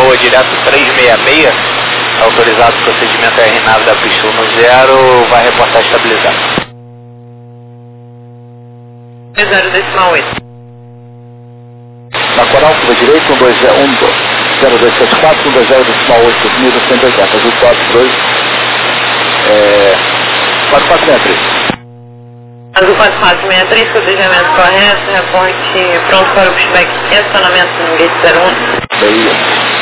Lagoa direto 366, autorizado o procedimento RNAV da pista 10, vai reportar estabilizado. 0,8. Na Coral, curva direita, 0274, 120,8, 1.180, azul 42, 4463. Azul 4463, codejamento correto, reporte pronto para o pushback, estacionamento no gate 01. Beleza.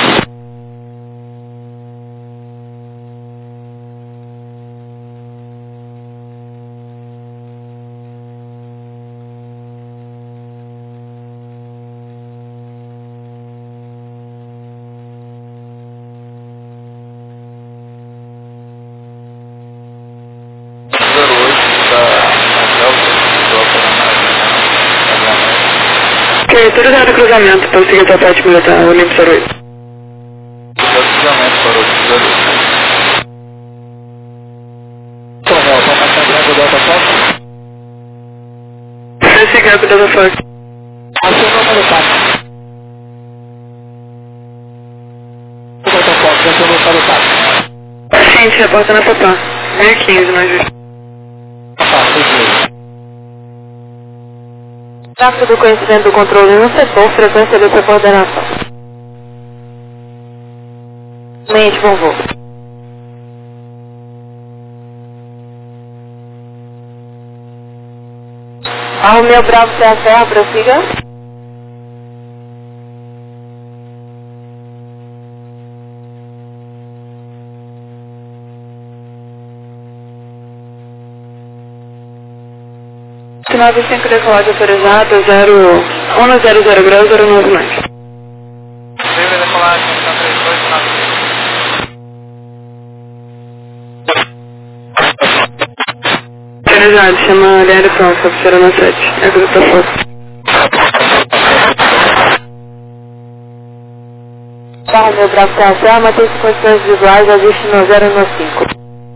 Ok, autorizado o cruzamento para o seguinte ataque militar, Olimpo 08. Cruzamento para o 08. Coronel, está marcando o Delta Fox? Esse gap Delta Fox. Acionou o número 4. O Delta Fox, acionou o número 4. Paciente, reporta na Papá. 1015, nós vimos. Papá, 6 Tráfego do conhecimento do controle no setor, frequência de coordenação. Mente, bom voo. Romeu Bravo, Serra, prossiga. Sinal 25 decolagem autorizado, 1000 graus, 099. Livre decolagem, está 3295. Autorizado, chama a Ariane pronto, oficina na 7. É que eu tô foto. Romeu Bravo, Serra, mantém-se condições visuais, ajuste no 095.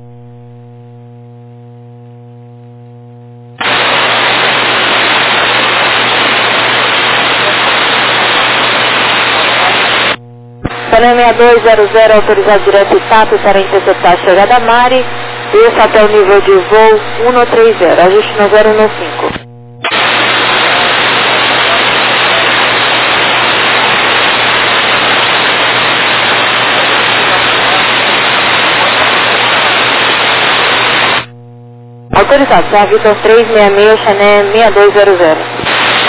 Panam 6200, autorizado direto e TAP para interceptar a chegada a Mari. Desça até o nível de voo 130, ajuste no 015. Autorizado, Serra Vitor 366, Chané 6200.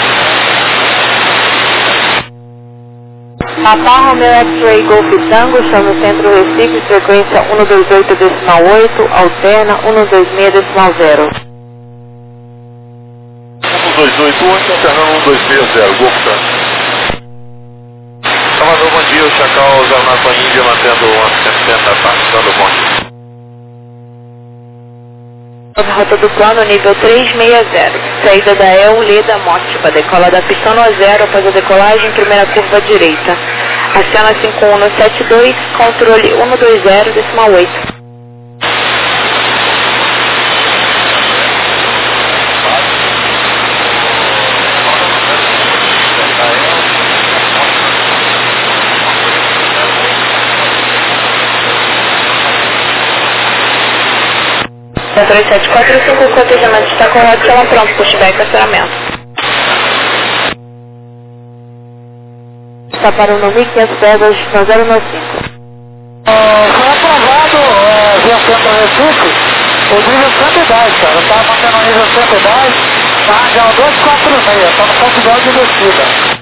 Papá Romeo X-Ray Golf Tango, chama o centro Recife, frequência 128,8, alterna 126,0. 1288, alternando 1260, Golf Tango. Salvador, bom dia, o Chacal, Jornal com a Índia, mantendo o 170, passando o ponte. Rota do plano nível 360, saída da El Leda Mótipa, decola da pista 0 após a decolagem, primeira curva direita. Acena 5172, controle 120,8. Controle 745, o cotejamento está correto, chama pronto, pushback, acionamento. Está para o 1500 pés, ajuste no 095. Foi aprovado via Centro Recife o nível 110, cara. Eu estava mantendo o nível 110, na região 246, está no ponto 10 de descida.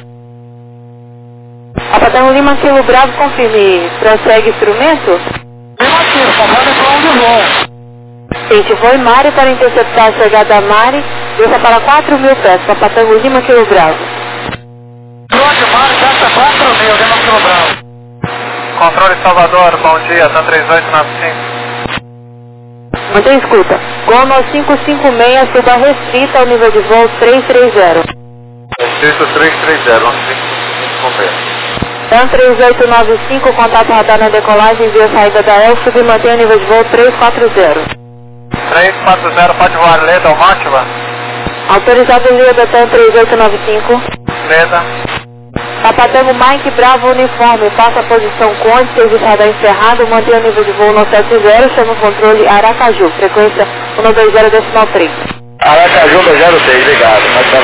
Apatão Lima, Kilo Bravo, confirme, prossegue instrumento? Lima Kilo, conforme plano de voo. Gente, voo em Mari para interceptar a chegada a Mari, desça para 4.000 pés, Papatango Lima, Kilo Bravo. Grande Mari, desce 4.000, Lima Kilo Bravo. Controle Salvador, bom dia, tá 3895. Mantém escuta. Gol no 556, suba restrita ao nível de voo 330. Restrito 330, 155. TAM 3895, contato radar na decolagem via saída da El, submantém o nível de voo 340. 340, pode voar Leda ou Mátiva? Autorizado em linha da TAM 3895. Leda. Papatango Mike Bravo Uniforme, passa a posição Conde, serviço radar encerrado, mantenha o nível de voo no 70, chama o controle Aracaju, frequência 120,3. Aracaju 203, ligado.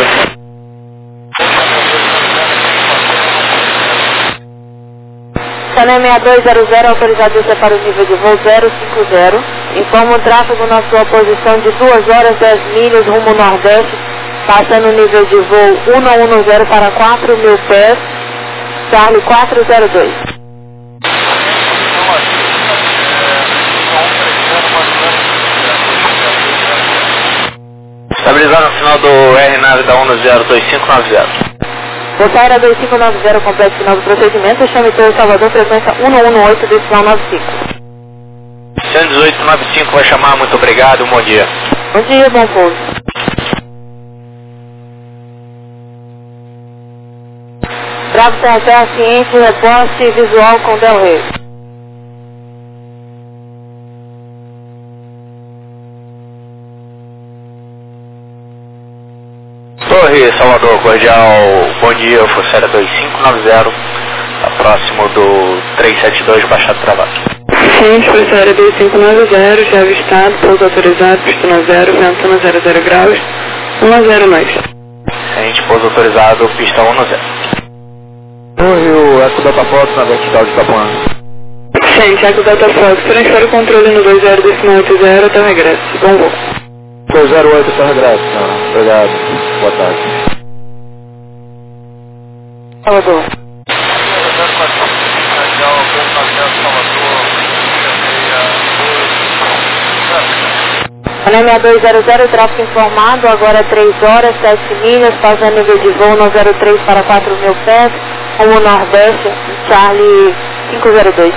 Channel 6200, autorizado a para o nível de voo 050. Informa o tráfego na sua posição de 2 horas 10 milhas rumo nordeste, passando o nível de voo 110 para 4.000 pés, Charlie 402. Estabilizar no final do RNAV da 102590. Voltaira 2590, completo final do procedimento, chame todo Salvador, frequência 118, decimal 95. 11895 vai chamar, muito obrigado, bom dia. Bom dia, bom pouso. Bravo Serra ciente, reposte visual com Del Rey. Torre Salvador, cordial, bom dia, Forceira 2590, tá próximo do 372, baixado travado. Ciente, Forceira 2590, já avistado, pouso autorizado, pista 0, ventana 00 graus, 10 mais. Ciente, pouso autorizado, pista 10. Torre, o Eco Delta Fox na vertical de Itapuã. Ciente, Eco Delta Fox, transfere o controle no 20,80 até o regresso. Bom voo. Foi 08, até o regresso, senhora. Obrigado. Boa tarde. Salvador. Channel 6200, tráfego informado, agora 3 horas, 7 milhas, passando nível de voo no 03 para 4.000 pés, rumo nordeste, Charlie 502.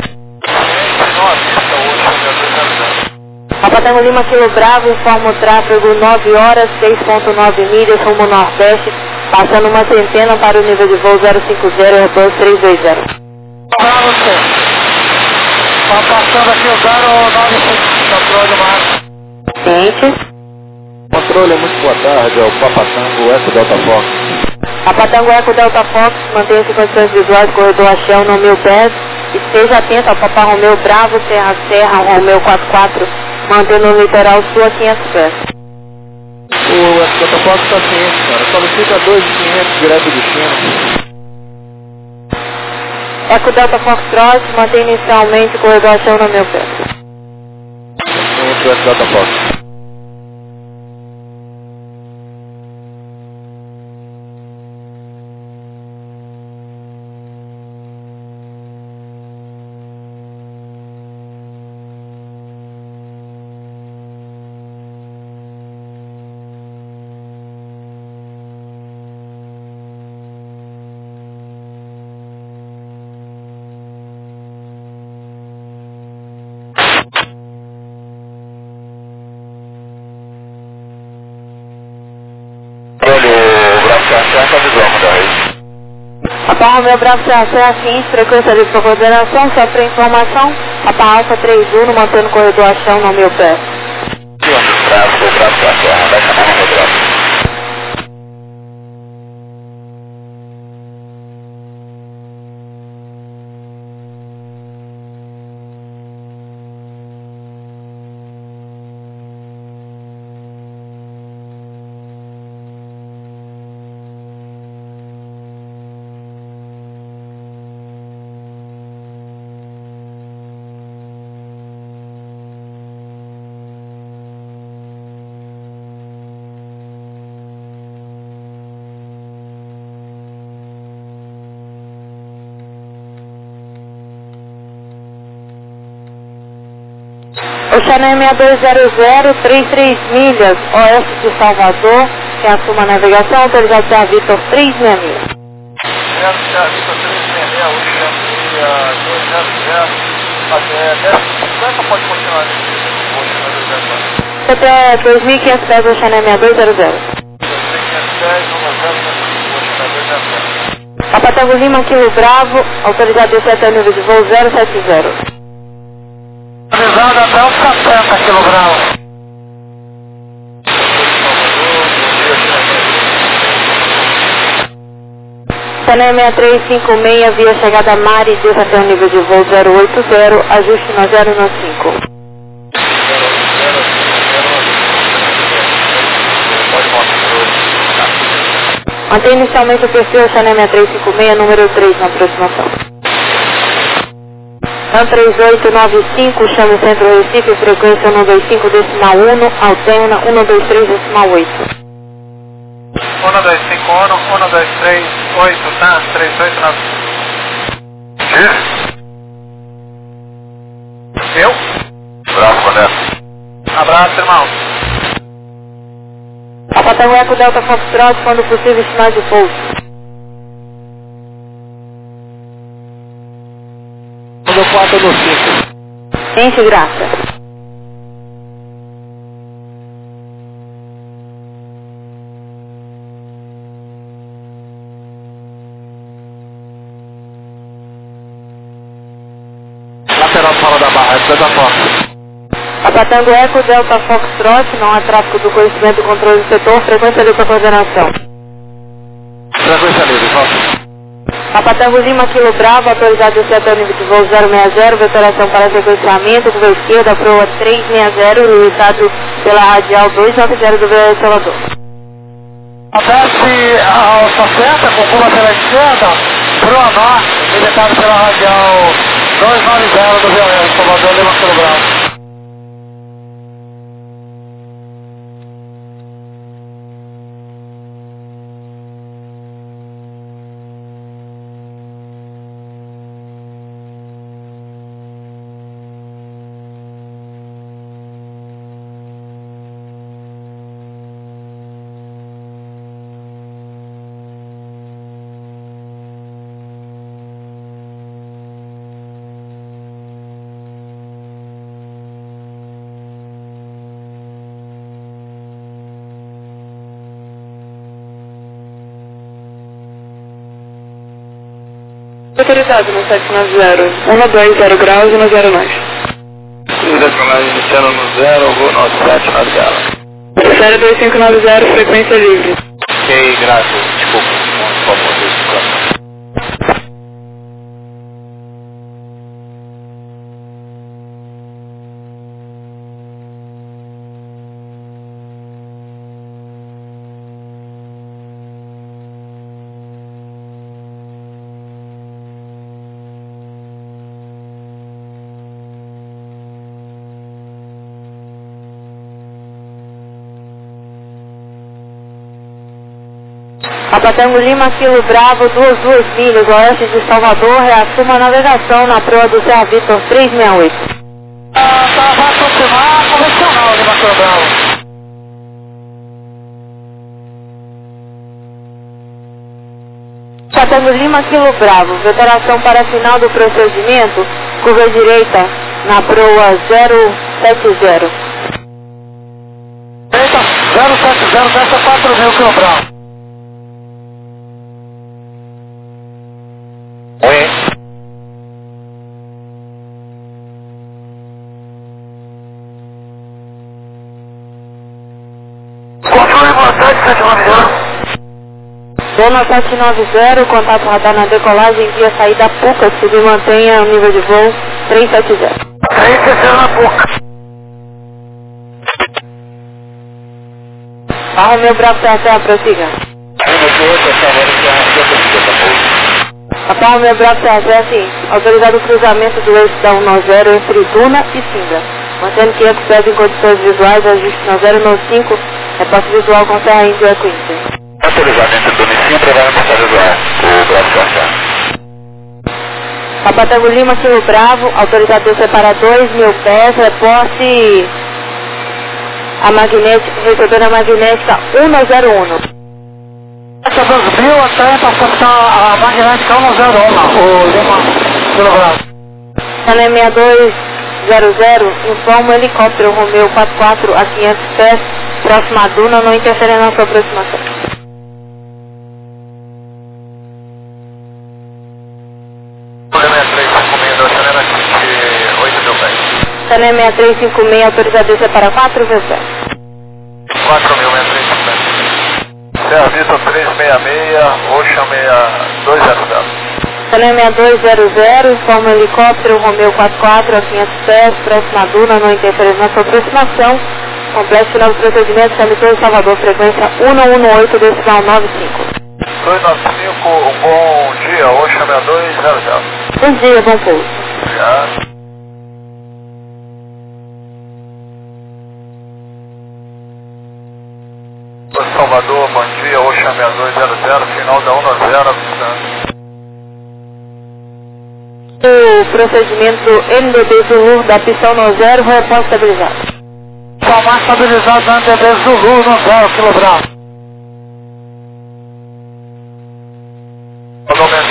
Papatango Lima Kilo Bravo, informa o tráfego 9 horas, 6.9 milhas, rumo nordeste, passando uma centena para o nível de voo 050, Airbus 320. Bravo, senhor. Tá passando aqui o 095, controle máximo. Ciente. Controle, muito boa tarde, é o Papatango Eco Delta Fox. Papatango Eco Delta Fox, mantenha-se em condições visuais, corredor Axel no 1000 pés, esteja atento ao Papa Romeu Bravo, Serra, Romeu 44, mantendo o litoral sul a 500 pés. O Eco Delta Fox está ciente, senhora. Solicita 2.500 direto do destino. Eco Delta Foxtrot, mantém inicialmente o corredor Axel no 1000 pés. Ciente, o Eco Delta Fox. Papa Romeu Bravo Serra ciente, frequência de sua coordenação, só para informação, Papa Alfa 31, mantendo o corredor Axel no 1000 pés. Bravo Serra, vai chamar o Bravo. O Channel 6200, 33 milhas, oeste de Salvador, que assuma a navegação, autorizado a Vitor 366. Até 2.500 pés do Channel 6200. Papatango Lima, Kilo Bravo, autorizado a descer até o nível de voo 070. Autorizado até os 70 kg. Sané 6356, via chegada Mari, desça até o nível de voo 080, ajuste na 095. Mantém inicialmente o perfil Sané 6356, número 3 na aproximação. AN 3895, chame Centro Recife, frequência 125.1, alterna 123.8. 1251, 1238, tá? 389. Eu? Bravo, né? Abraço, irmão. Apatão Eco Delta Foxtrot, quando possível, sinal de pouso. Quando 4 no 5. Enche graça. Lateral fora da barra, é da Fox. Apatando Eco Delta Foxtrot, não há tráfego do conhecimento e controle do setor, frequência livre para coordenação. Frequência livre, Fox. Apatango Lima, Kilo Bravo, autorizado de até o nível de voo 060, veteração para sequenciamento, curva esquerda, proa 360, limitado pela radial 290 do VS Salvador. Desce ao 60, com curva pela esquerda, proa norte, limitado pela radial 290 do VS Salvador, Lima, Kilo Bravo. Autorizado no 790, 120 graus e no 09. Decolagem iniciando no 0, voo no 790. Série 2590, frequência livre. Ok, graças. Desculpa, por favor, desculpa. Apatango Lima, Kilo Bravo, 2 milhas, oeste de Salvador, reassuma a navegação na proa do Serra Vitor 368. Vai continuar convencional, Lima, Kilo Bravo. Apatango Lima, Kilo Bravo, veteração para final do procedimento, curva direita na proa 070. Eita, 070, desce 4.000, Kilo Bravo. Oi. Controle vontade, 790. Dona 790, contato radar na decolagem, via saída PUCA, se mantenha o nível de voo 370. 370 na PUCA. Barra meu Bravo Serra, prossiga. Barra meu Bravo Serra, é assim, autorizado o cruzamento do eixo da 190 entre Duna e Singa. Mantendo 500 pés em condições visuais, ajuste na 095, repasse visual com Serra Índio e Equinter. Autorizado entre Duna e Sintra, vai passar visual. O Bravo Serra. Apatango Lima, Kilo Bravo, autorizado de separar 2.000 pés, reporte a magnética, recebendo a magnética 101. Essa 2.000 até passar a magnética 101, o Lima, Kilo Bravo. Sané 6200, informa o helicóptero Romeo 44 a 500 pés, próximo a Duna, não interfere na sua aproximação. Sané 6356, autorizado de separar 4 vezes. 4.000 metros. Serra Vitor 3 Oxa 6200. Salem 6200, informa o helicóptero Romeu 44 a 500 pés, próxima a Duna, não interferência na sua aproximação. Complexo final do procedimento, Sanitor Salvador, frequência 118, decimal 95. 295, bom dia, Oxa 6200. Bom dia, bom pouso. Obrigado. Salvador, bom dia, Oxa 6200, final da 1-0, O procedimento NDB Zulu da pistão no 0, reposto estabilizado. Tomar estabilizado da NDB Zulu no 0 kg. Volume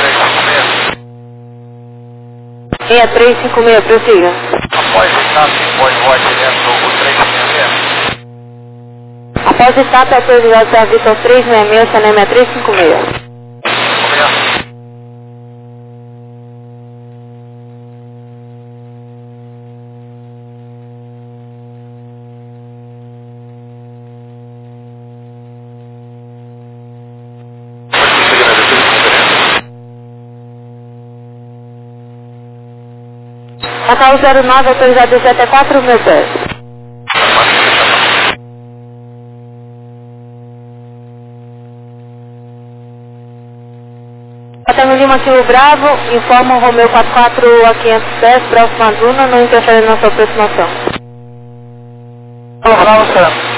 356. 6356, prossiga. Após estar em Boivó direto o 366. Após estar autorizado da Vitor 366, Salem 356. Natal 09, autorizado 17 a 4 mil pés. Patamo Lima, Kilo Bravo, informa o Romeu 44 a 500 pés, próximo a Duna, não interfere na sua aproximação. Kilo Bravo, certo.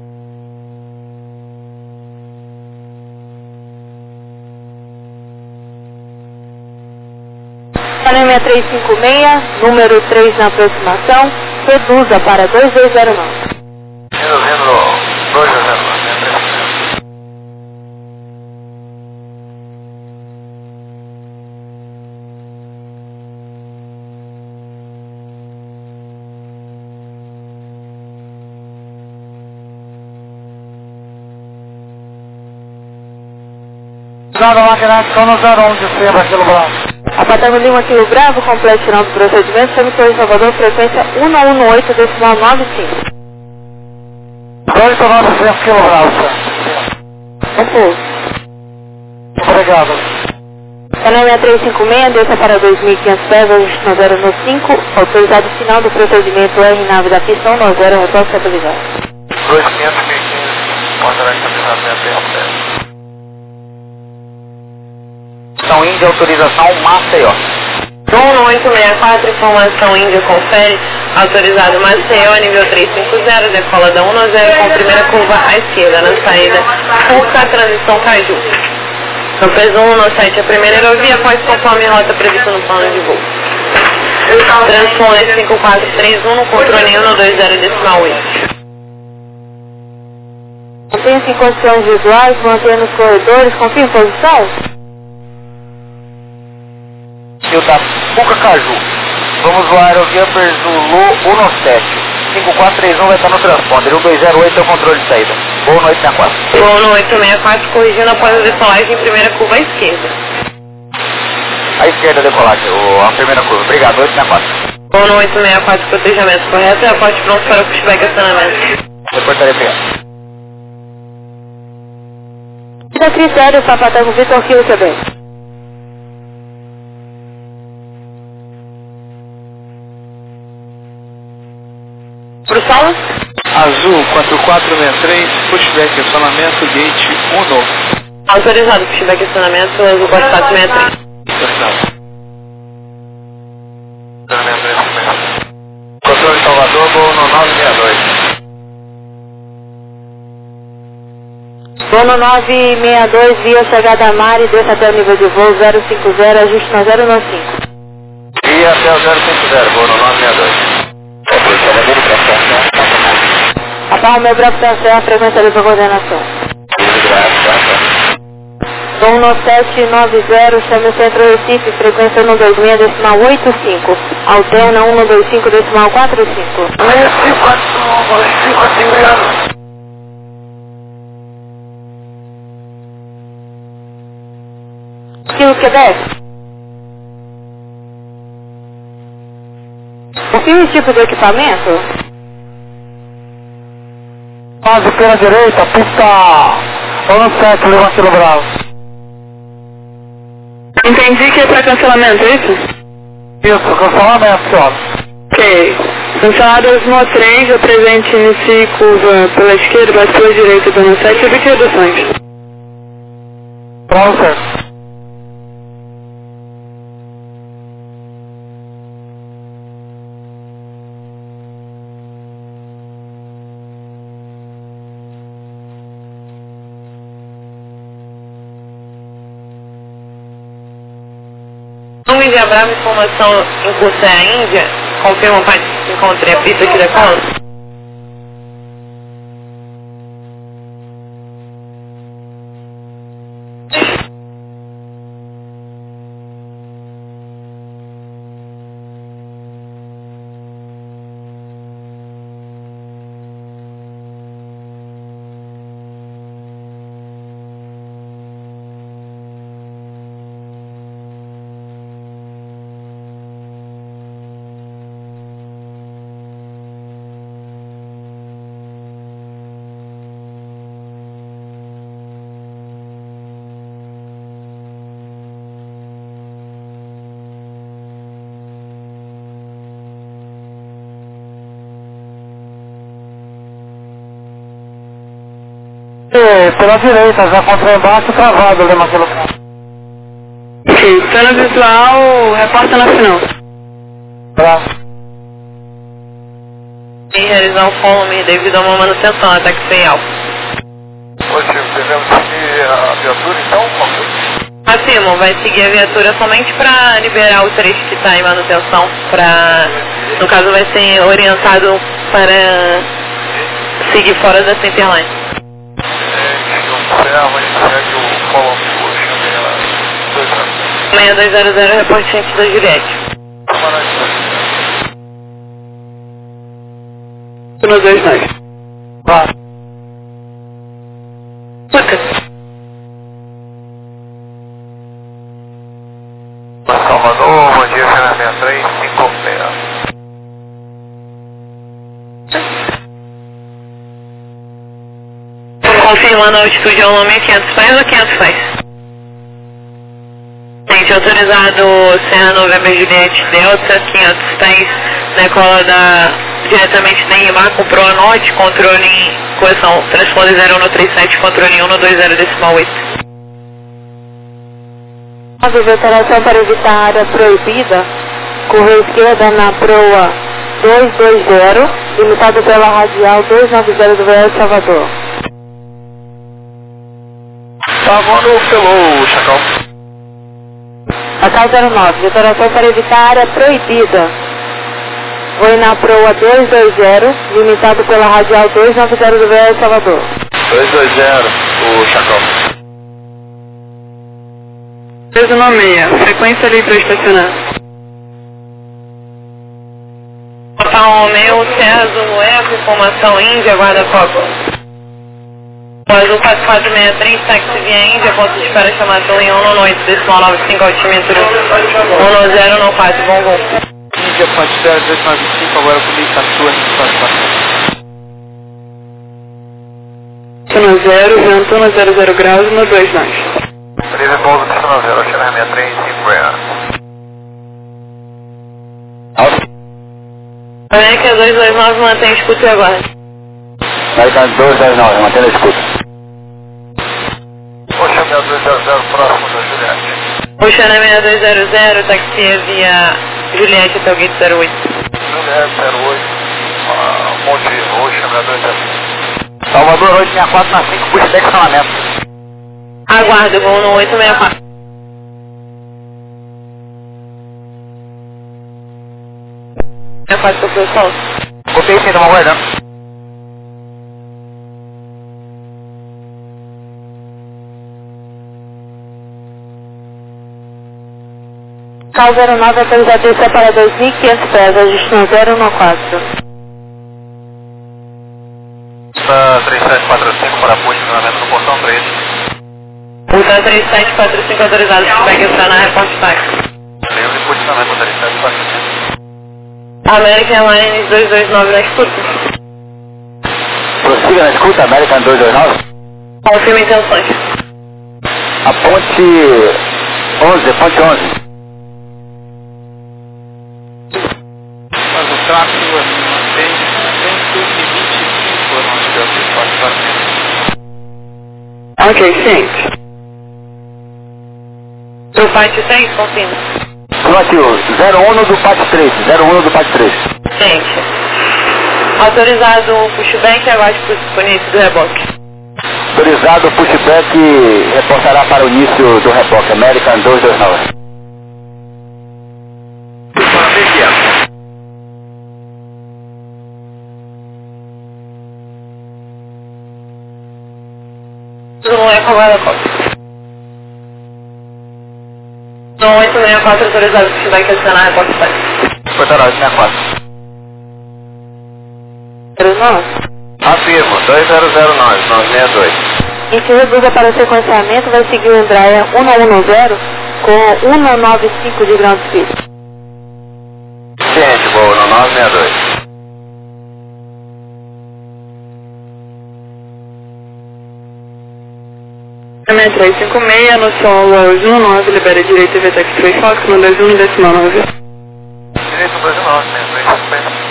Salem 6356, número 3 na aproximação, reduza para 2209. Reduzindo 209. Usando a magnética no 01 de cima, Kilo Bravo. Apatamo Lima, Kilo Bravo, completo final do procedimento, Sanitor Salvador, frequência 118, decimal 95. 2900 Kilo Bravo, certo. Repouso. Obrigado. Salem 6356, desça para 2.500 pés, ajuste no 0 no 5, autorizado final do procedimento R nave da pistão no 0, reposto estabilizado. 2500, 1015, ordenagem estabilizado 6 São Índia, autorização Maceió. 1864, informação Índia confere, autorizado Maceió, nível 350, decola da 1-0 com primeira curva à esquerda, na saída, curta, transição Caju. No peso 1, no site, a primeira aerovia, após conforme rota prevista no plano de voo. Transponder 5431, no controle 1 no 20 decimal 8. Mantenha-se em condições visuais, mantenha nos corredores, confia em posição? Rio da Pucacaju. Vamos voar aerovia Zulu 17. 5431 vai estar no transponder. 1208 é o controle de saída. Voo no 864. Voo no 864, corrigindo após a decolagem em primeira curva à esquerda. À esquerda, decolagem. A primeira curva. Obrigado, 864. Voo no 864, protejamento correto e aporte pronto para o pushback acionamento. Reportaria pegada. Da critério, Papatango Vitor Kilo também. Pro solo? Azul 4463, pushback acionamento, gate 1 novo. Autorizado, pushback acionamento, Azul 4463. Controle de Salvador, voo no 962. Voo no 962, via chegada a mar e desça até o nível de voo 050, ajuste na 095. Via até o 050, voo no 962. Apalma meu Bravo Serra, frequência de coordenação. Voo no 790, chame o centro Recife, frequência 126, decimal 85. Alterna 125, decimal 45. Kilo Quebec. Que tipo de equipamento? Base pela direita, pista 17, Lima Kilo Bravo. Entendi que é para cancelamento, é isso? Isso, cancelamento, senhora. Ok. Canceladas no 3, apresente inicie curva pela esquerda, bate pela direita, dando 7, evite reduções. Pra você. Nome de Bravo, informação em curso é a Índia. Confirma o pai que encontrei a pista aqui da cola. Pela direita, já encontrei embaixo travado, Lima Kilo Bravo. Ok, plano visual, reporta na final. Bravo. E realizar o follow-me devido a uma manutenção, ataque sem alvo. Hoje devemos seguir a viatura então? Afirmo, vai seguir a viatura somente para liberar o trecho que está em manutenção, no caso vai ser orientado para seguir fora da Centerline. Observa e segue o follow-me hoje, 6200, reporte antes da Juliette. Plano 29. Vai. Salvador, bom dia, Fernando 63, 56. Confirmando a altitude ao nome 500 pés ou 500 pés? Gente, autorizado Serra November Juliette Delta, 500 pés, decola diretamente da IMAR com proa norte, controle em correção, transponder 0137, controle em 120.8. A alteração para evitar a área proibida, curva esquerda na proa 220, limitado pela radial 290 do VL Salvador. Tá voando pelo Chacal. A 09, alteração para evitar a área proibida. Voe na proa 220, limitado pela radial 290 do VL Salvador. 220, o Chacal. 396, frequência ali para estacionar. Papa Romeu, Serra Zulu Eco, informação Índia, guarda-copa. Azul 4463, táxi via Índia, ponto de espera chamado em 198, decimal 95, altímetro 1094, bom voo. Índia, ponto de espera 295, agora comigo tá sua, Plano 0, vento 00 graus, 129. Livre pouso, Pistão 0, Xeran 63, 5 reais. América 229, mantém escuta e aguarde. América 229, mantém a escuta. Ocean 6200, próximo da Juliette. Oceana 6200, taxia via Juliette até o gate 08. Juliette 08, Monte Ocean 6200. Salvador 864 na 5, puxa estacionamento. Aguardo, voo no 864. É fácil para o pessoal. Copiei sim, estamos aguardando. Cal 09, autorização para 2.500 pés, destino 014. 3745 para push, treinamento no portão 3. Usa 3745 autorizado, feedback está na repórter táxi. Livre push, treinamento 3745. American Airlines 229 na escuta. Prossiga na escuta, American 229. Confirme intenções. A ponte 11, ponte 11. Mas o tráfego tem 125 anos de aplicação. Ok, ciente. Do PAT 6, confirme. Afirmativo, 01 do PAT 3, 01 do PAT 3. Gente. Autorizado o pushback e aguarde por início do reboque. Autorizado o pushback reportará para o início do reboque. American 229. Tudo não é com a cópia. 864 autorizado o pushback adicionar reboque 7. Portará 864. 09. Afirmo, 2009, 962. Em se reduza para o sequenciamento, vai seguir o Embraer 110 com 195 de ground speed. Ciente, boa, no 962. Caminhão 356, no solo 19, libera direito e VTEC 3 Fox, no 21 decimal 9. Direito 29, 356.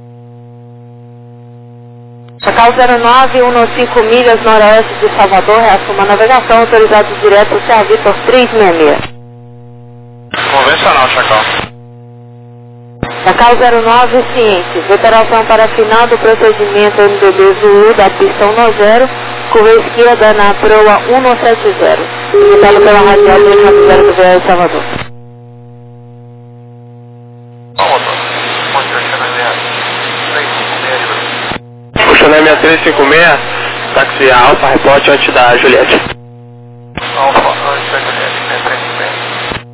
Chacal 09, 195 milhas noroeste de Salvador, reassuma a navegação, autorizado direto Serra Vitor 366. Convencional, Chacal. Chacal 09, ciente, operação para final do procedimento MDB Zulu da pista 10, curva esquerda na proa 170, indicado pela radial 290 do VL Salvador. Puxando a minha 356, táxi Alfa, reporte antes da Juliette. Alfa, antes da Juliette, 356.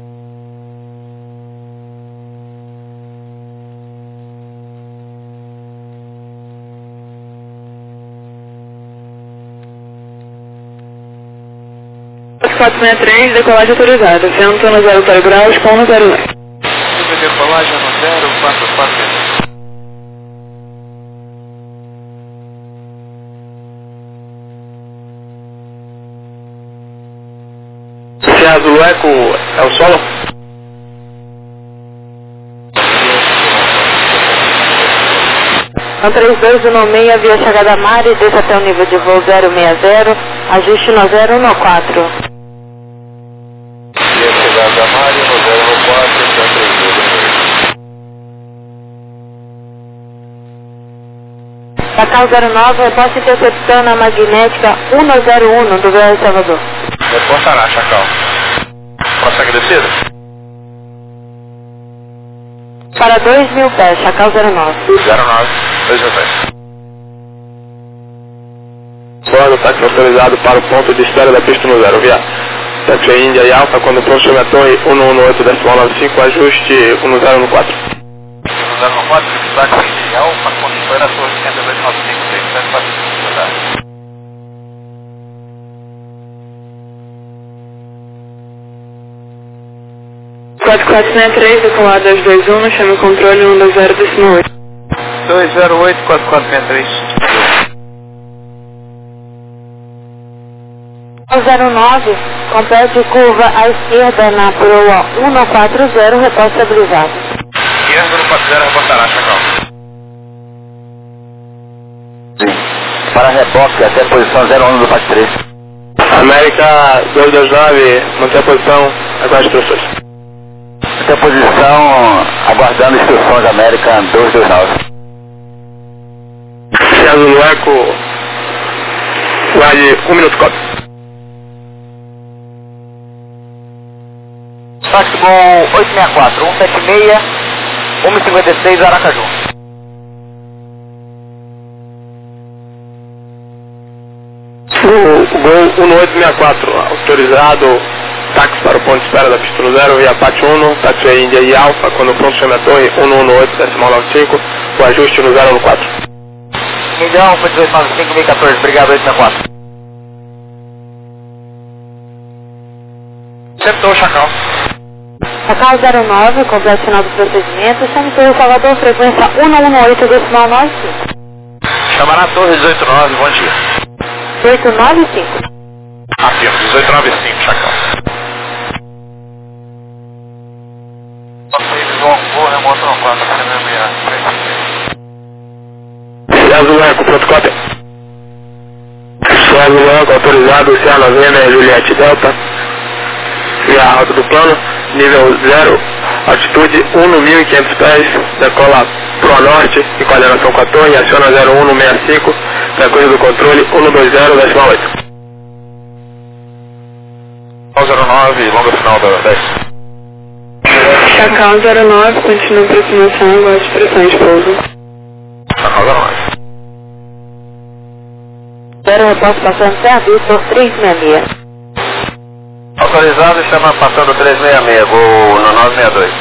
Fox 463, decolagem autorizada, vento no 00 graus, com no 0 leste. Decolagem no 0443. Serra Zulu Eco é o solo? No 32 do nomeia via chegada Mari, desce até o nível de voo 060, ajuste no 014. Via chegada Mari, no 014, Chacal 09, reposta interceptando a magnética 101 do VL Salvador. Reportará, Chacal. Prossegue descida? Para 2.000 pés, Chacal 09. 09, 2 pés. Bordo, táxi autorizado para o ponto de espera da pista no 0, via. Táxi Índia e Alfa, quando pronto chame a torre 118,95, ajuste 1014. 014, táxi Índia e Alfa, quando espera a torre 10295, 345. Código 463, decolado às 21, chame o controle 120 decimal 8. 208, 4463. 09, complete curva à esquerda na proa 140, reposta estabilizado. Esquerda no 40, reportará, Chacal. Sim. Para reboque até a posição 01 do PAT 3. América 229, manter a posição, aguarde instruções. Até a posição, aguardando instruções América 229. Serra Zulu Eco, guarde 1 minuto, cópia. Táxi com 864, 176, 156, Aracaju. O Gol 1864, autorizado, táxi para o ponto de espera da pista no 0, via PAT 1, táxi Índia e Alfa, quando pronto chame a torre 118,95, o ajuste no 014. Índia Alfa 1895, 1014, obrigado, 864. Acertou, Chacal. Chacal 09, complete final do procedimento, chame Torre Salvador, frequência 118 decimal 95. Chamará a torre 189, bom dia. 895. Afirma, 1895, Chacal. Remoto no 4, César Eco, pronto, cópia. César Eco, autorizado, Oceano Novena, Juliette Delta. Via a rota do plano, nível 0, altitude 1.500 pés, decola pro norte, em coordenação com a torre, aciona 0165, frequência do controle 120,8. 09, longa final da 10. Chacal 09, continua aproximação, aguarde expressões de pouso. Chacal 09. Zero reposto passando Serra Vitor 366. Autorizado, chama passando 366, vou no 962.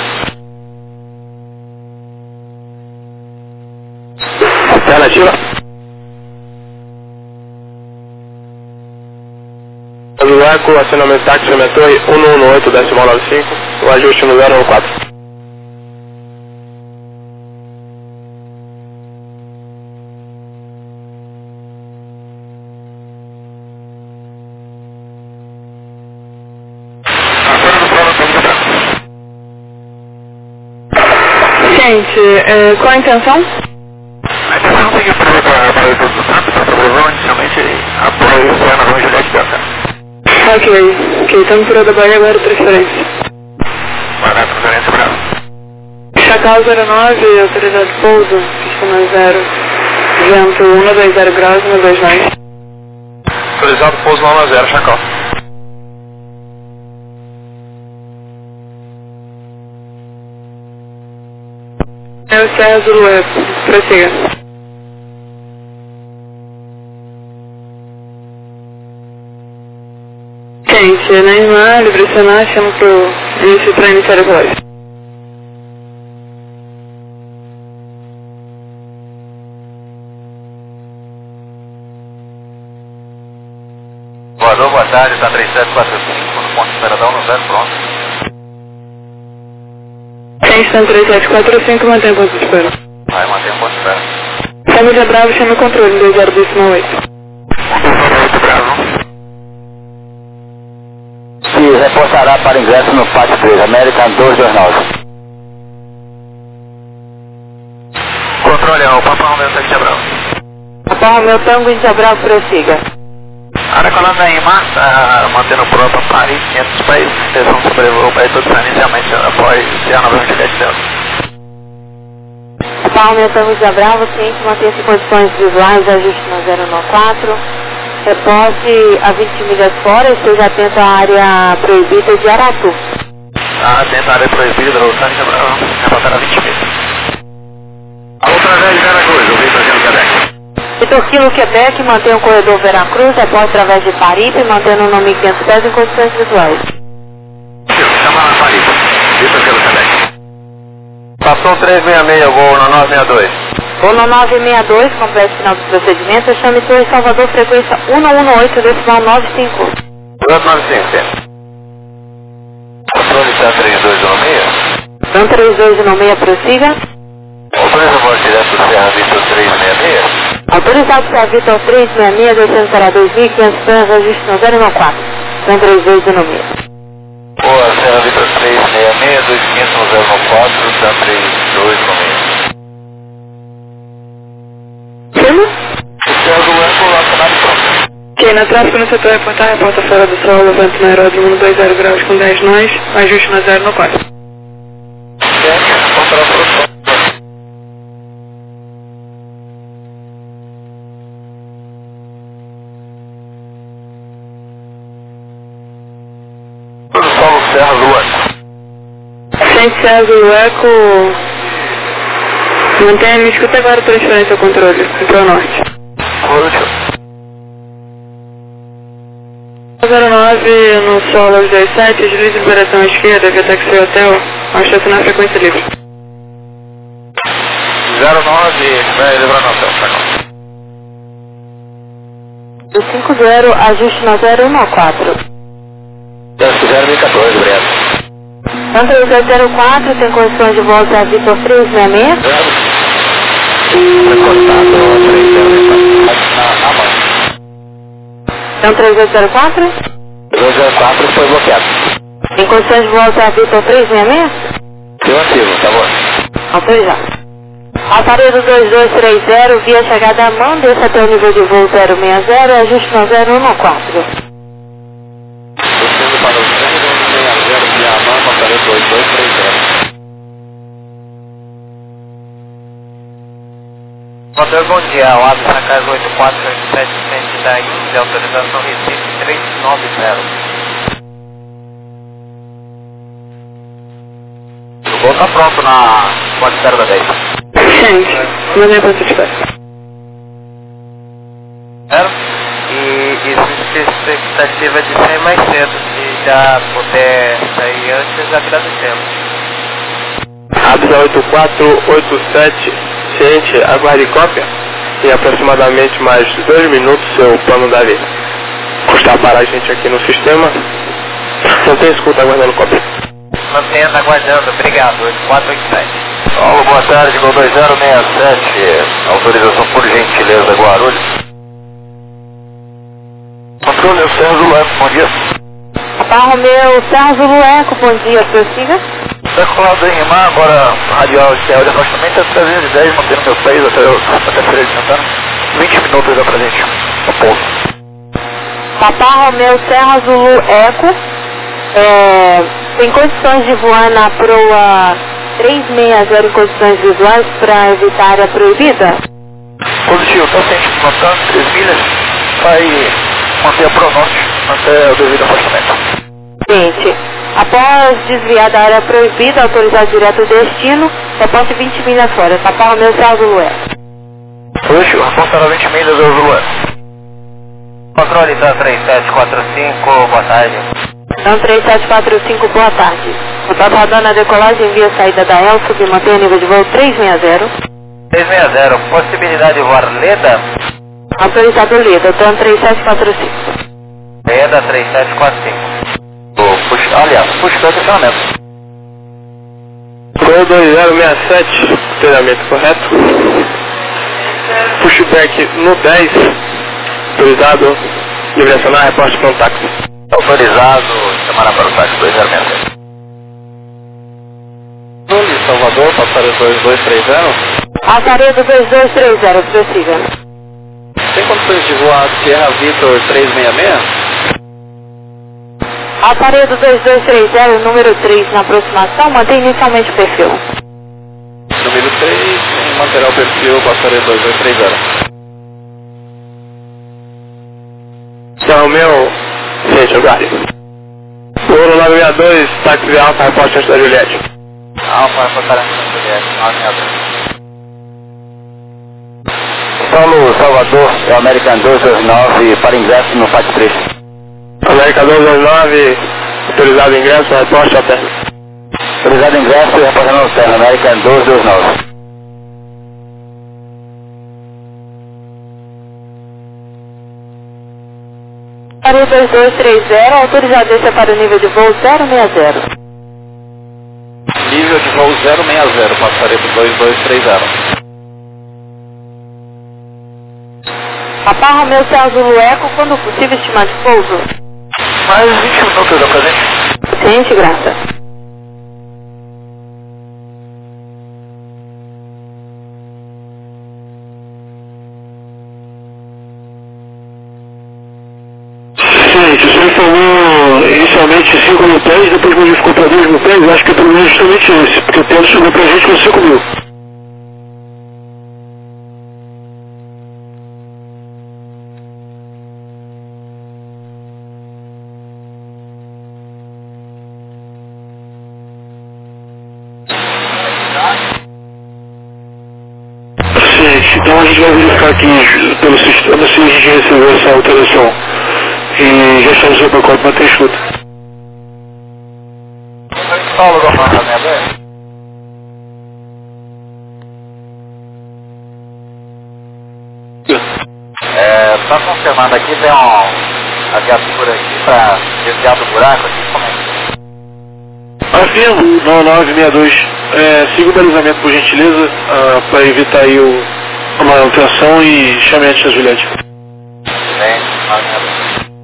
Alternativa. César Eco, acionamento táxi sobre a torre 118,95, o ajuste no 014. Gente, qual a intenção? A intenção é seguir para o Porto do Santos, para provar inicialmente apoio Oceano Novena, Juliette Delta. Ok, estamos por da Bahia, agora transferência. Vai dar transferência para ela. Chacal 09, autorizado pouso, pista 0, vento 120 graus, 129. Autorizado pouso 90, Chacal. É o César, prossiga. Gente, Neymar, pressionar, chama pro início para iniciar a colagem. Voador, boa tarde, está 3745, no ponto de Esperadão, no 0, pronto. Quem está no 3745, mantém o ponto de espera. Vai, mantém o ponto de espera. Família Bravo, chama o controle, 20,8. 8 Bravo. Se reportará para ingresso no Pátio 3, American 229. Controle, o Papa Romeu Tango Bravo. Papa Romeu Tango Índia Bravo, prossiga. Área colando aí em massa, mantendo prova para Paris, 500 países, extensão sobrevoo o país todo inicialmente após Oceano Novena, Juliette Delta. Papa Romeu Tango Índia Bravo, ciente, manter-se em condições visuais, ajuste no 094. Reposte a 20 milhas fora e esteja atento à área proibida de Aratu. Atento à área proibida, o Tango Bravo, reportar a 20 milhas. A outra vez de Veracruz, o Vitor Kilo Quebec. Vitor Kilo Quebec, mantém o corredor Veracruz, reposte através de Paripe, mantendo o nome 500 pés em condições visuais. Chama na Paripe, Vitor Kilo Quebec. Passou 366, voo no 962. Vou no 962, complete final do procedimento, chame Torre Salvador, frequência 118, decimal 95. 295, sim. Controle está 3216. Então 3216, prossiga. Autoriza o voo direto Serra Vitor 366. Autorizado Serra Vitor 366, descendo para 2.500 pés, ajuste no 094. Então 3216. Boa, Serra Vitor 366, 2500 no 094, está 3216. Firme? César Eco, lá na pronto. Ok, na tráfego no setor reportar, reporta fora do solo, vento no aeródromo 20 graus com 10 nós, ajuste no 094. Contra a produção. Tudo solo Serra Lua. Gente, César Eco, mantenha, me escuta agora a transferência ao controle, para o norte. 09 no solo aos 17, deslize liberação à esquerda, via táxi hotel, ao estacionar frequência livre. 09, vai lembrar nossa Do 50, ajuste no 014. 014, obrigado. Então 3204, tem condições de volta a Vitor 366. Foi cortado, 304, na mão. Então 3804? 204 foi bloqueado. Em condições de volta a Vitor 366? Afirmativo, tá bom. Autorizado. Aparelho 2230, via chegada à mão, desça até o nível de voo 060, ajuste no 014. Descendo para o 060 via a mão, aparelho 2230. Motor, bom dia, o ABS na casa 8487 da Índia, autorização Recife 390. O voo tá pronto na pode 0 da 10. Gente, mandei pra vocês. E existe expectativa de sair mais cedo, se já puder sair antes, agradecemos. ABS 8487, ciente, aguarde cópia. Em aproximadamente mais 2 minutos, seu plano deve custar para a gente aqui no sistema. Não tem escuta aguardando cópia. Mantenha aguardando, obrigado, 8487. Alô, boa tarde, Gol 2067, autorização por gentileza, Guarulhos. Controle, Sérgio Zulu Eco, bom dia. Papa Romeu, Sérgio Zulu Eco, bom dia, prossiga. Está colado em Rimar, agora radial exterior de afastamento é 310, mantendo meu país até Feira de Santana. 20 minutos da presente, no pouso. Papa Romeu, Serra Zulu Eco, tem condições de voar na proa 360 em condições visuais para evitar a área proibida? Positivo, está ciente de Santana, 3 milhas, vai manter a proa norte até o devido afastamento. Gente, após desviar da área proibida, autorizar direto o destino, reporte 20 milhas fora. Papa Romeu, Serra Zulu Eco. Positivo, reportaram 20 milhas do Zulu Eco. Controle da 3745, boa tarde. Então 3745, boa tarde. O tá rodando a decolagem via saída da Elfa, que mantém o nível de voo 360. 360, possibilidade de voar Leda? Autorizado Leda, então 3745. Leda 3745. Puxa o acionamento. Gol 2067, treinamento correto. Pushback no 10, autorizado, direcionar, reporte para o táxi. Autorizado, chamar para o táxi 206. Luli, Salvador, passaria 2230. Aparelho 2230, prossiga. Tem condições de voar Sierra Vitor 366? Aparelho 2230, número 3 na aproximação, mantém inicialmente o perfil. Número 3, manterá o perfil, passaria 2230. Então, meu, gente, aguarde. Ouro 962, táxi Alfa, reporte antes da Juliette. Alfa, reportar antes da Juliette, 962. Paulo, Salvador, é o American 229 para ingresso no FAT 3. América 229, autorizado ingresso, reporte até. Autorizado ingresso e reportando no hotel, American 229. Aparelho 2230, autorizado descer para o nível de voo 060. Nível de voo 060, passaria por 2230. Papa Romeu, Serra Zulu Eco, quando possível, estimar de pouso? Mais 20 minutos da presente. Ciente, graça. Gente, o senhor falou inicialmente 5 mil pés, depois modificou para 2 mil pés, eu acho que o problema é justamente esse, porque o tempo chegou pra gente com 5 mil. Gente, então a gente vai verificar aqui pelo sistema se a gente recebeu essa alteração. E já estamos no pacote para ter escuta. Paulo, da Fanta, né, só confirmando aqui, tem a viatura aqui para desviar do buraco aqui, como é que... Afirmo, 9962. Siga o balizamento por gentileza, para evitar aí uma alteração e chame antes da Juliette. Bem,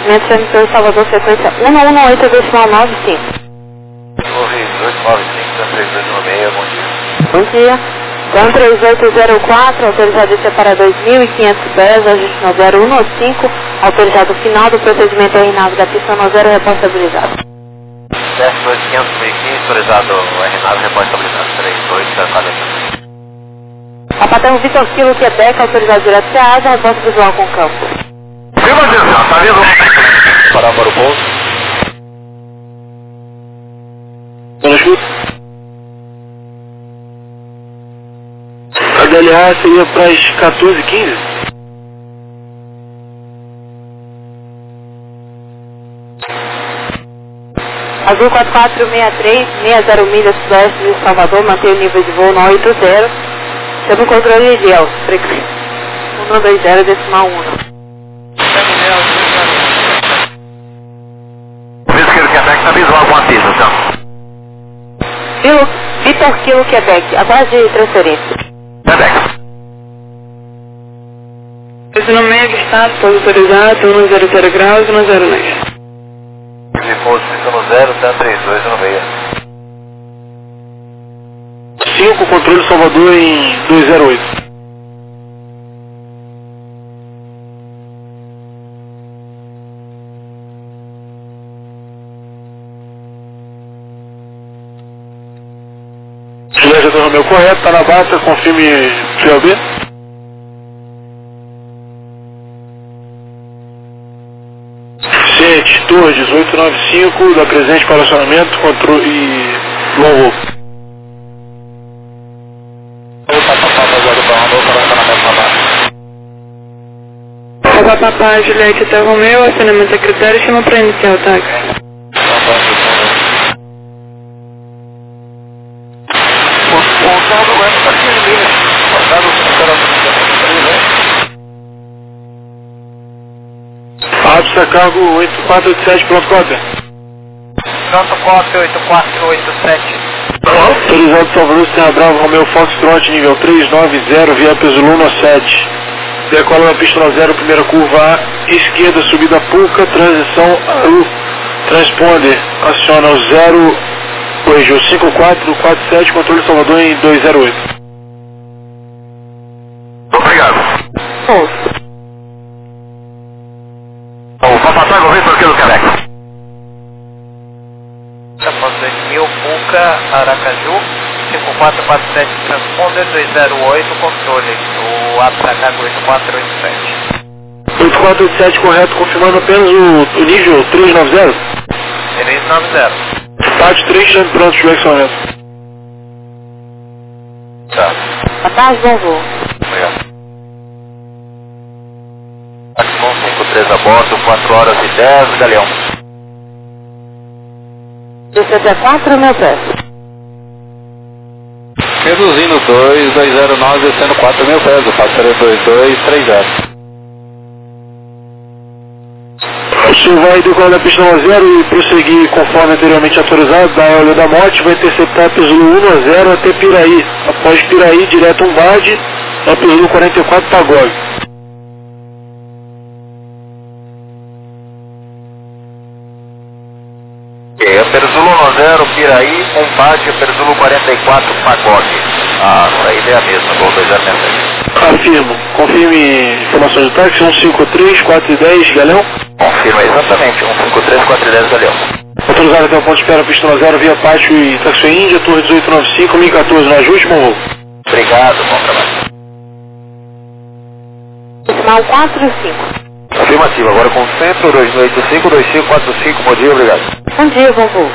procedimento transmissor Salvador, frequência 118,95. Houve 295, 3216, bom dia. Bom dia. Então 3804, autorizado a para 2.500 pés, ajuste no 0115, autorizado final do procedimento RNAV da pista no 0, responsabilizado. 10.515, autorizado RNAV, responsabilizado 3840. A patrão Vitor Kilo, Quebec, autorizado direto de asa, resposta visual com campo. Viva atenção, tá vindo? Parar para o pouso. Não escuta? A DLA seria para as 14h15? Azul 4463, 60 milhas sudoeste de Salvador, mantém o nível de voo no 80, sob o controle de gel, frequência 120,1. Vitor Quebec está visual com a pista, então. Vitor Kilo, Quebec, aguarde transferência. Quebec. Esse no meio do estado, pouso autorizado, 100 graus, 109. Se fosse pista no 0, tá 3216. 5, controle Salvador em 208. Silêncio do Romeu correto, tá na bata, confirme POB. Ciente, Torre 1895, da presente para acionamento, controle e long voo. Papapá, Juliette até Romeu, acionamento a critério, chama para iniciar o táxi. Absa cargo 8487, pronto, cópia. Pronto, cópia 8487. Autorizado Salvador, Serra Bravo, Romeu Foxtrot, nível 390, via Pesoluna 7. Decola na pista 0, primeira curva A, esquerda, subida Puca, transição AU, transponder, aciona o 5447, controle Salvador em 208. Obrigado. O Papasago Vitor Kilo, Quebec. Estamos 2000, Puca, Aracaju, 5447, transponder 208, controle. O Absacago 8487. 8487 correto, confirmando apenas o nível 390. 390. Parte 3, estando pronto, flexionamento. Tá. Boa tarde, bom voo. Obrigado. Axon 53 a bordo, 4 horas e 10, Galeão. Descendo a 4 mil pés. Reduzindo 2209, descendo 4 mil pés, o passageiro 2230. O senhor vai decolar da pista 0 e prosseguir conforme anteriormente autorizado da Eolio da Morte, vai interceptar a Pesulu 10 até Piraí. Após Piraí, direto Umbade, a Pesulu 44 Pagode. A Perzulo 0, Piraí, Umbade, Perzulo 44, Pagode. A saída é a mesma, Gol 206. Afirmo. Confirme informações do táxi, 153, 410, Galeão. Confirma exatamente, 153, 410, Galeão. Autorizado até o ponto de espera, pista 0, via Pátio e Taxi Índia, Torre 1895, 1014, no ajuste, bom voo. Obrigado, bom trabalho. Decimal 45. Afirmativo, agora com o centro, 2085, 2545, bom dia, obrigado. Bom dia, bom voo.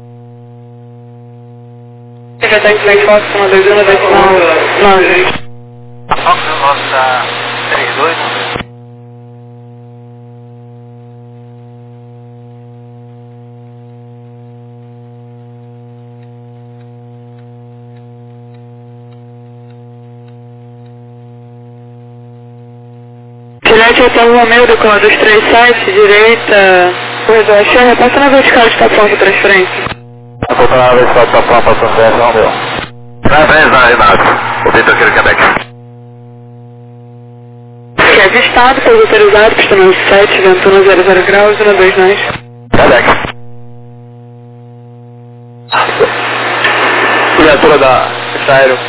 Já está em Flight Fox, 121, decimal 9. A Fox 9 está 32. Juliette até Romeu, decolar 237, direita, corredor Xerra, passa na vertical de Tapão para transferência. A volta na vertical de Tapão para transferência, não deu. Parabéns, Renato. O Vitor Kilo, Quebec. Avistado, pouso autorizado, pista 97, vento 100 graus, 12 nós. Alex. Viatura da Aéreo.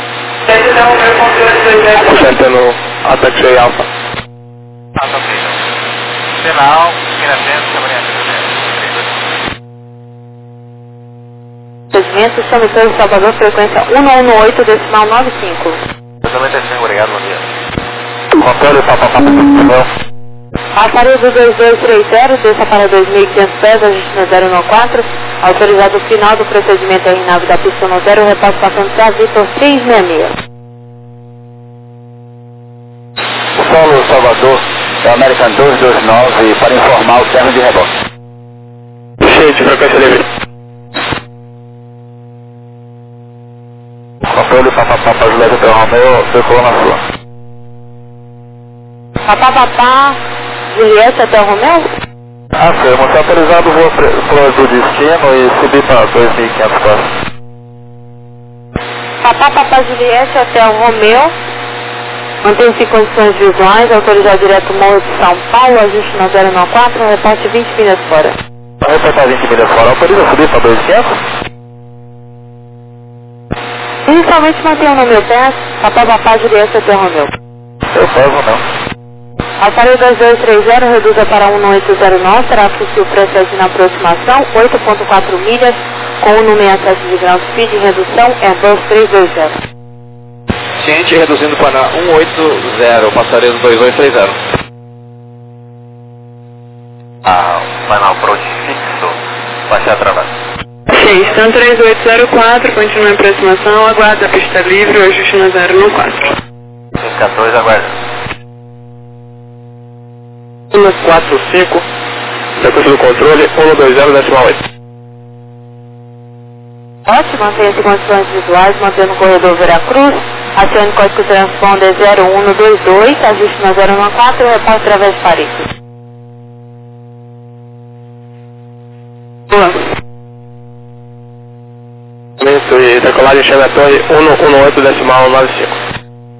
Sustentando ataque cheio alfa. Alfa Freedom. Sinal, Miracentos, Procedimento, São Vitor, Salvador, frequência 118, decimal 95. 95, obrigado, bom dia. Controle, papapá, Aparelho 2230, desça para 2.500 pés, ajuste no 014, autorizado final do procedimento em nave da pista no 0, repasse passando para Vitor 366. Solo Salvador, é o American 229 para informar o termo de rebote. Cheio de frequência livre. Controle, papapá, Julieta, Hotel Romeo, decolou na sua. Papapá, Julieta, Hotel Romeo? Afirmo, está autorizado o voo do destino e subir para 2.500 pés. Papapá, Julieta, Hotel Romeo. Mantém-se em condições visuais, autorizado direto Morro de São Paulo, ajuste no 094, reporte 20 milhas fora. Vai reportar 20 milhas fora, autoriza subir para 2.500? Inicialmente mantenha o número perto, Papapá, Julieta, Hotel Romeo. Eu pago não. Aparelho 2230, reduza para 1809, será possível processo na aproximação, 8.4 milhas, com 167 de grau speed, redução, Airbus 320. Ciente reduzindo para 180, passaredo 2830. Final approach fixo, baixar a travada. 6, São 3804, continua em aproximação, aguarda a pista livre, o ajuste no 014. 14, aguarda. 145, frequência do controle, 120,8. Ótimo, mantenha-se em condições visuais, mantendo o corredor Veracruz, acione código transponder 0122, ajuste no 014, repasse através de Paris. Boa. Isso, e decolagem chega a torre 118,95.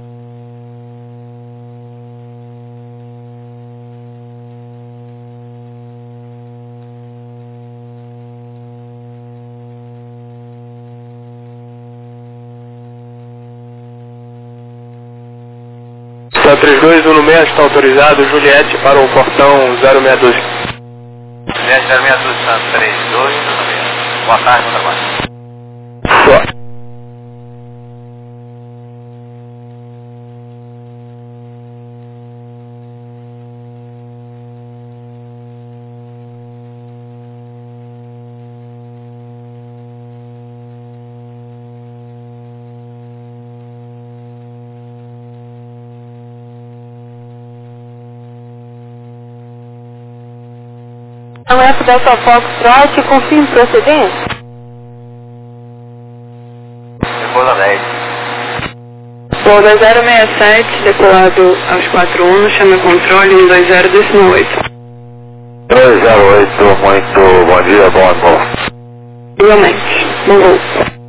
São 3216 está autorizado, Juliette para o portão 062. Juliette 062, São 3216. Boa tarde, bom trabalho. Boa. Então, F Delta Foxtrot, confirme procedência? Depois da 10. Voo 067, decolado aos 41, chama controle 120,8. 208, muito bom dia, bom amor. Igualmente, bom voo.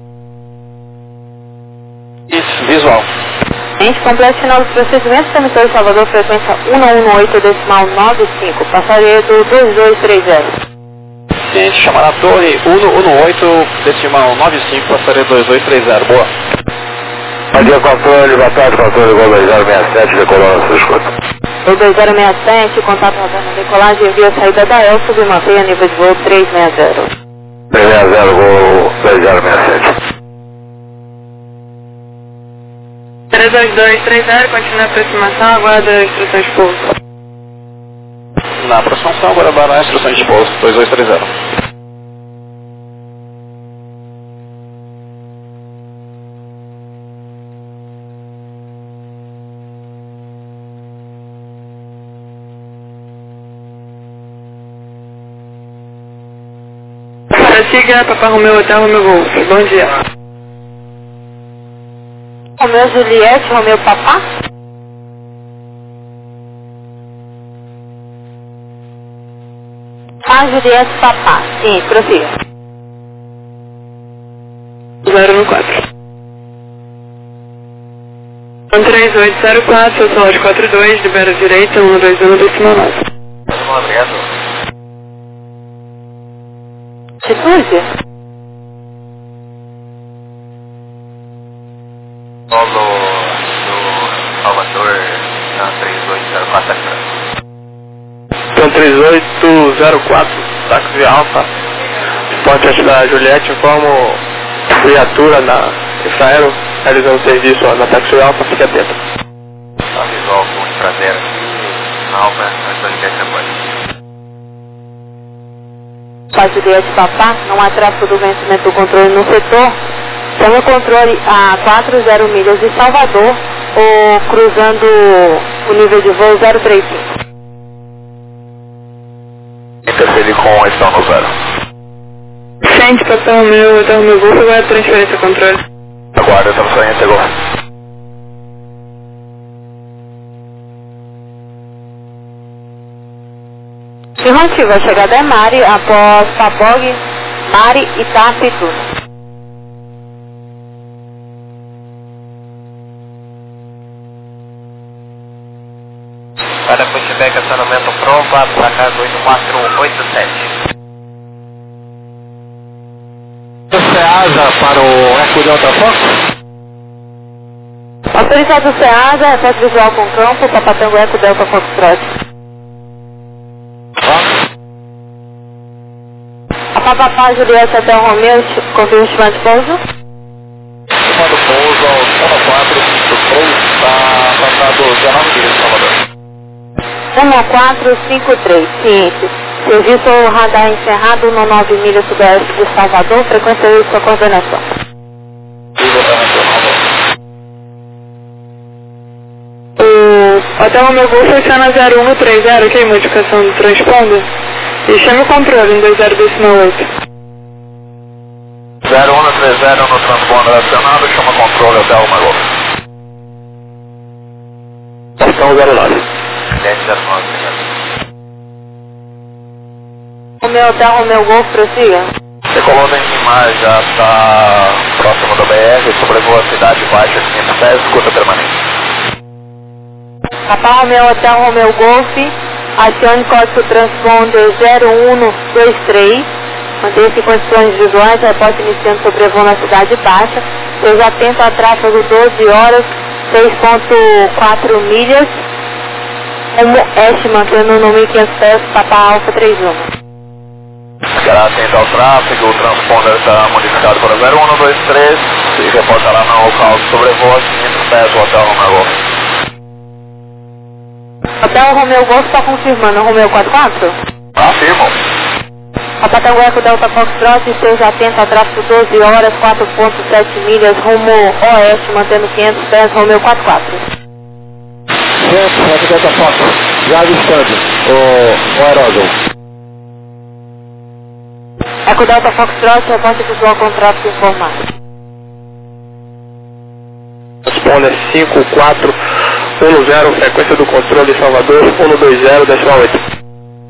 Isso, visual. Gente, complete final do procedimento, Semitor de Salvador, frequência 118, decimal 95, passageiro 2230. Ciente, chamar a torre 118, decimal 95, passaredo 2230, boa. Bom dia, controle, boa tarde, controle, gol 2067, decolou na sua escuta. O 2067, contato rodando decolagem, envia saída da El, submantenha nível de voo 360. 360, gol 2067. 32230, continua a aproximação, aguarda a instrução de pouso. Na aproximação, agora vai na instrução de pouso, 2230. Prossiga, Papa Romeu, Hotel Romeu Golf. Bom dia. Romeu Juliette, Romeu Papá? Juliette Papá, sim, prossiga. 014. 13804, seu salário 42, libera direita, 121, decimal 9. Obrigado. Atitude? Solo do Salvador, 3804 aqui. 3804, táxi Alfa, Esporte da Juliette, informo viatura na Infraero, realizando serviço na táxi Alfa, fique atento. Avisou com prazer aqui, na Alfa, na Juliette agora. Faz Juliette Papá, não há tráfego do vencimento do controle no setor. Tem o controle a 40 milhas de Salvador, ou cruzando o nível de voo 035. Interferir com estão no zero. Sente, papel meu, então meu voo vai a transferência controle. Aguarda, transferência agora. Afirmativa, a chegada é Mari, após Papog, Mari e Tapituno. Para pushback, acionamento prova, placar 8487. CEASA para o Eco Delta Fox. Autorizado CEASA, acesso visual com campo, Papatango Eco Delta Foxtrot. A Papapá Juliette até o Romeu, confirma o estimado de pouso. Comando pouso ao 1453, está passado 19 milhas de Salvador. 1453, ciente. Serviço radar encerrado no 9 milhas sudoeste de Salvador, frequência e sua coordenação. O hotel Romeu Gol funciona 0130, ok? Modificação do transponder. E chame o controle em 20 decimal 8. 0130 no transponder acionado, chama controle até o Magol. Bastão 09. 1009. Romeu Hotel Romeu Golf, prossiga. Decolou em Mar, já está próximo da BR, sobrevoa a cidade baixa, 500 pés, escuta permanente. Papa Romeu Hotel Romeu Golf, acione código transponder 0123, mantenha-se em condições visuais, reporte iniciando sobrevoo na cidade baixa, seja atento a tráfego 12 horas, 6.4 milhas, rumo oeste, mantendo no 1500 pés, Papa Alfa 31. Ficará atento ao tráfego, o transponder está modificado para 0123 e reportará no local de sobrevoa 500 pés o Hotel Romeu Golf. Hotel Romeu Golf está confirmando, Romeu 44? Afirmo. Papatango Eco Delta Foxtrot, esteja atento a tráfego 12 horas, 4.7 milhas, rumo oeste, mantendo 500 pés, Romeu 44. Gente, Eco Delta Fox, já avistando o aeródromo. Eco Delta Foxtrot, reporte visual com tráfego informado. Transponder 5410, frequência do controle Salvador 120, decimal 8.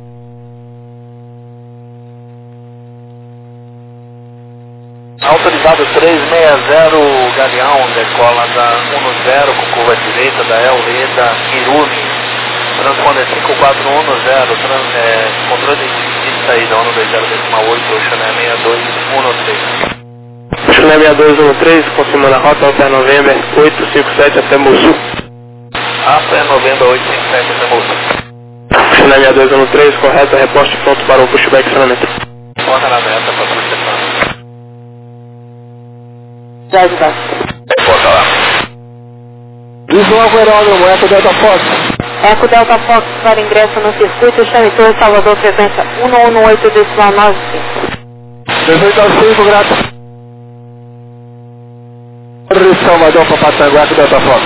Autorizado 360, Galeão, decola da 10 com curva direita da Elreda, Irune. Transponder 5410, controle de saída 120 decimal 8, Oxané 6213. Chile 6213, confirmando a rota até November 857 até Mossul. Até Novembro 857 até Mossul. Chile 6213, correto, reposte pronto para o pushback acionamento. Porta na meta para proteção. Já está. Porta lá. Visual aeródromo, Eco Delta Fox. Eco Delta Fox para ingresso no circuito, chame Torre Salvador, frequência 118 decimal 95. 18 ao 5, grato. Salvador, Papatango, Eco Delta Fox.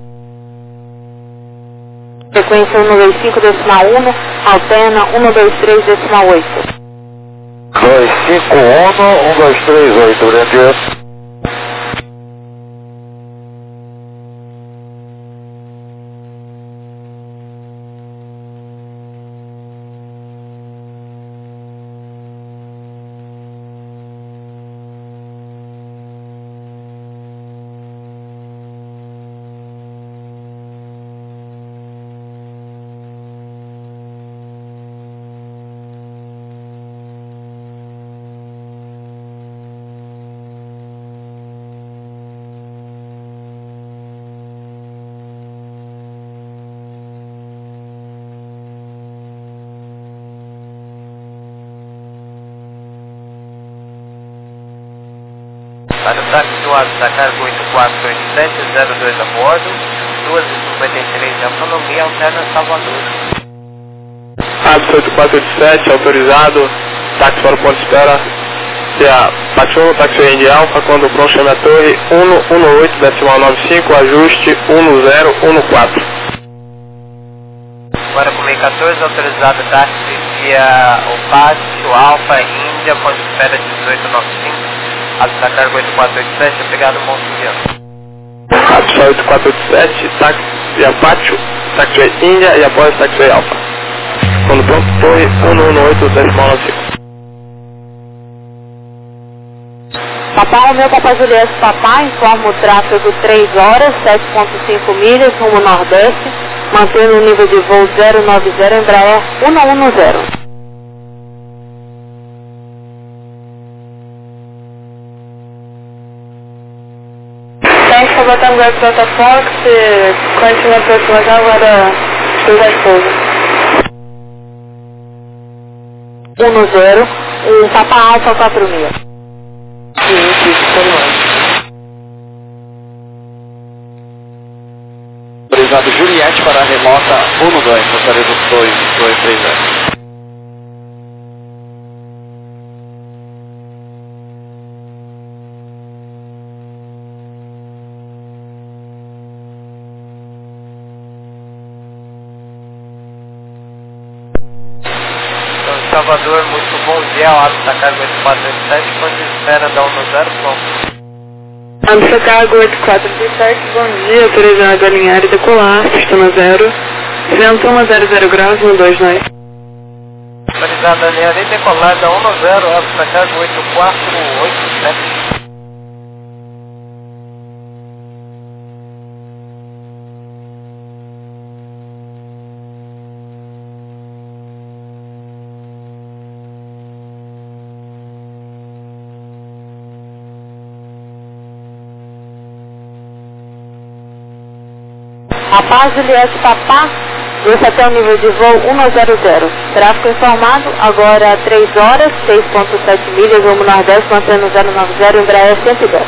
Frequência 125 decimal 1, alterna 123 decimal 8. 251, 1238, grande. Para o táxi do lado da carga 848702 a bordo, 2h53 autonomia, alterna Salvador. Táxi 8487, autorizado, táxi para o ponto de espera, parte 1, táxi Indy Alfa, quando pronto chame a torre 118,95, ajuste 1014. Agora comigo 14, autorizado táxi via o Pátio Alfa Índia, ponto de espera 1895, alto da carga 8487, obrigado, bom dia. Táxi 8487, táxi via Pátio, táxi Índia e após táxi Alfa. Quando pronto, torre 118,95. Papá Romeu, Papá Juliette, Papá, informa o tráfego 3 horas, 7,5 milhas, rumo nordeste, mantendo o nível de voo 090, Embraer 110. Thanks for Batam Guard Delta Fox, continue aproximação agora da esposa. 10, o Papa Alfa 46. Autorizado Juliette para a remota 12, Fortaleza 2230. Salvador, muito bom dia, o alto da carga 8487, ponto de espera da 10, bom. Alto Chicago 8427, bom dia, autorizado a alinhar e decolar, pistona 0, vento 100 graus, 129. Autorizado a alinhar e decolar da 10, alto da carga 8487. Rapaz Juliette, Papá, desce até o nível de voo 100. Tráfego informado, agora 3 horas, 6,7 milhas, rumo nordeste, mantendo 090, Embraer 110.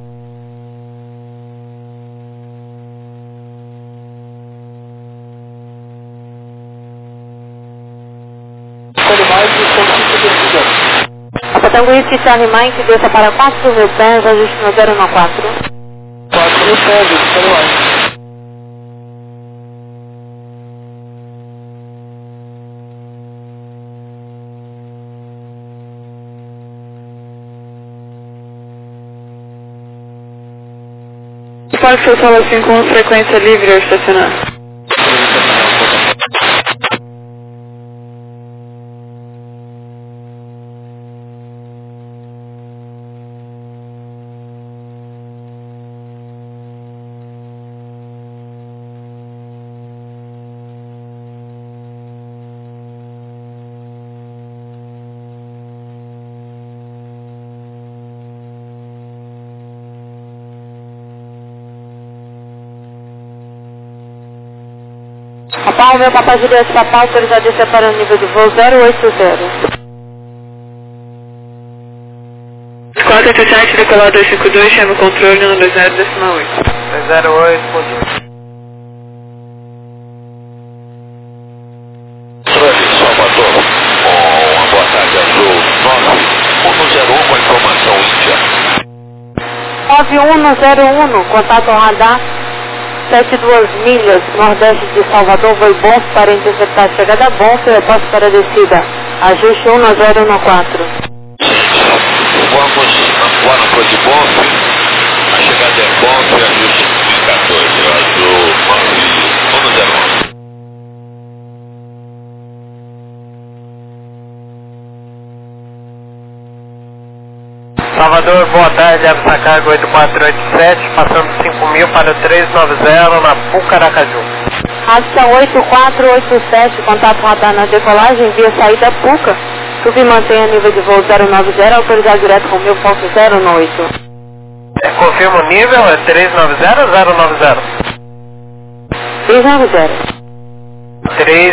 A Patanguísque Charlie Mike, desça para 4.000 pés, ajuste no 014. 4.000 pés, Charlie Mike. Pode ser sala 51, frequência livre ao estacionar. Papá Romeu, Papá Juliette, Papá, autorizado a descer para o nível de voo 080. 487, decolar 252, chama o controle no 20,8. 208, bom dia. Salvador, uma boa tarde, Azul 9101 com a informação Índia. 9101, contato ao radar 72 milhas, nordeste de Salvador, voo bom para interceptar a chegada Bonf, reposto para a descida, ajuste 1014. Vamos agora de Bonf, a chegada é Bonf, ajuste 14, Azul 1011. Salvador, boa tarde, Alta carga 8487, passando 5.000 para 390 na Pucaracaju. Rádio 8487, contato radar na decolagem via saída Puca, submantém a nível de voo 090, autorizado direto com 1000.0 Confirma o nível, é 390 ou 090? 390. 3